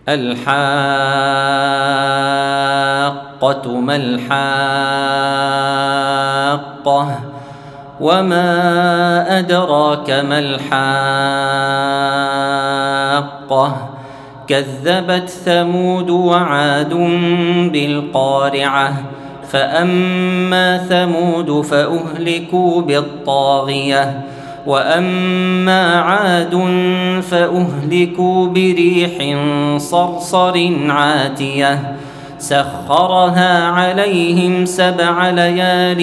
الحاقة ما الحاقة وما أدراك ما الحاقة كذبت ثمود وعاد بالقارعة فأما ثمود فأهلكوا بالطاغية وأما عاد فأهلكوا بريح صرصر عاتية سخرها عليهم 7 ليال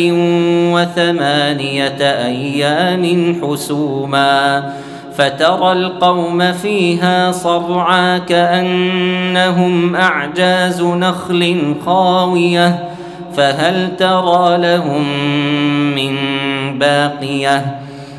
و8 أيام حسوما فترى القوم فيها صرعى كأنهم أعجاز نخل خاوية فهل ترى لهم من باقية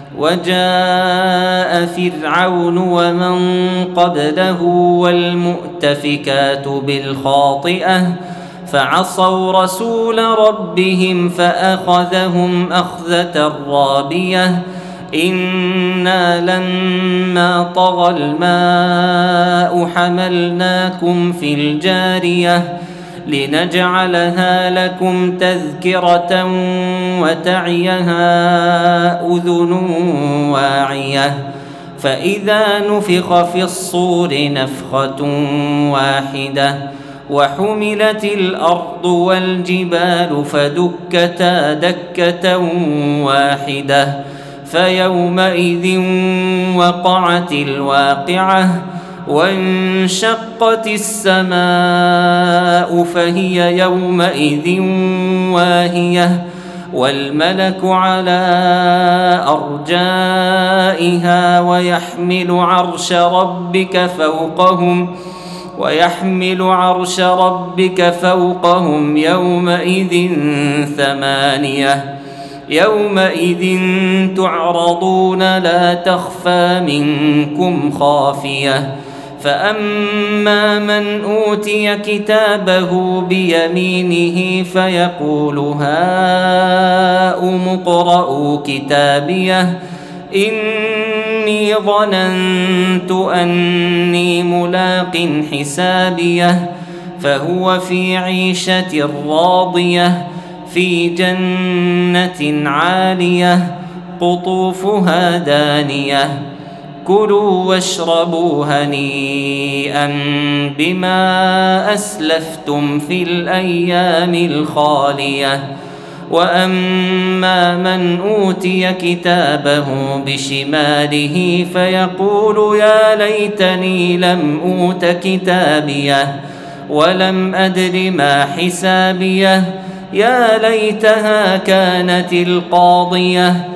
وجاء فرعون ومن قبله والمؤتفكات بالخاطئة فعصوا رسول ربهم فأخذهم أخذة رابية إنا لما طغى الماء حملناكم في الجارية لنجعلها لكم تذكرة وتعيها أذن واعية فإذا نفخ في الصور نفخة واحدة وحملت الأرض والجبال فدكتا دكة واحدة فيومئذ وقعت الواقعة وانشقت السماء فهي يومئذ واهية والملك على أرجائها ويحمل عرش ربك فوقهم يومئذ 8 يومئذ تعرضون لا تخفى منكم خافية فأما من أوتي كتابه بيمينه فيقول هاؤم اقرءوا كتابيه إني ظننت أني ملاق حسابيه فهو في عيشة راضية في جنة عالية قطوفها دانية كلوا واشربوا هنيئا بما أسلفتم في الأيام الخالية وأما من أوتي كتابه بشماله فيقول يا ليتني لم أوت كتابيه ولم أدر ما حسابيه يا ليتها كانت القاضية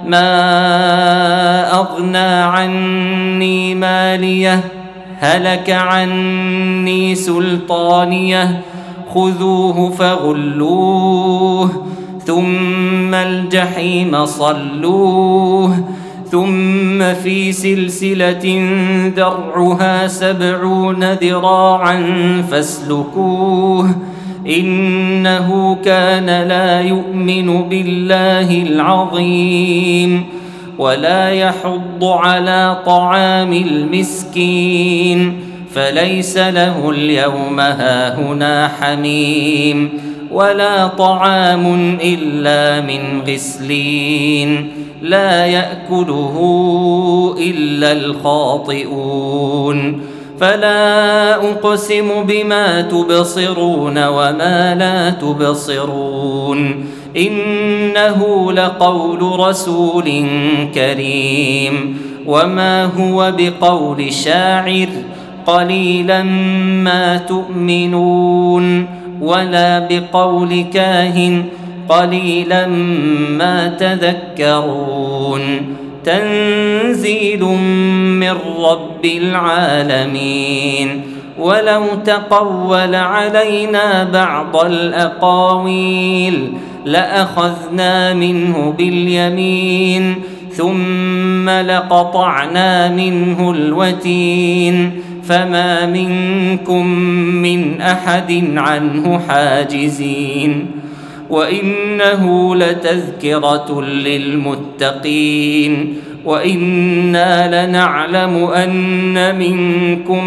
ما أغنى عني ماليه هلك عني سلطانيه خذوه فغلوه ثم الجحيم صلوه ثم في سلسلة ذرعها 70 ذراعا فاسلكوه إنه كان لا يؤمن بالله العظيم ولا يحض على طعام المسكين فليس له اليوم هاهنا حميم ولا طعام إلا من غسلين لا يأكله إلا الخاطئون فلا أقسم بما تبصرون وما لا تبصرون إنه لقول رسول كريم وما هو بقول شاعر قليلا ما تؤمنون ولا بقول كاهن قليلا ما تذكرون تنزيل من رب العالمين ولو تقول علينا بعض الأقاويل لأخذنا منه باليمين ثم لقطعنا منه الوتين فما منكم من أحد عنه حاجزين وإنه لتذكرة للمتقين وإنا لنعلم أن منكم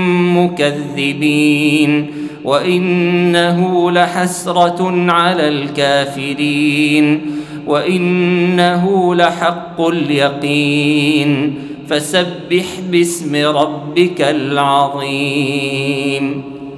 مكذبين وإنه لحسرة على الكافرين وإنه لحق اليقين فسبح باسم ربك العظيم.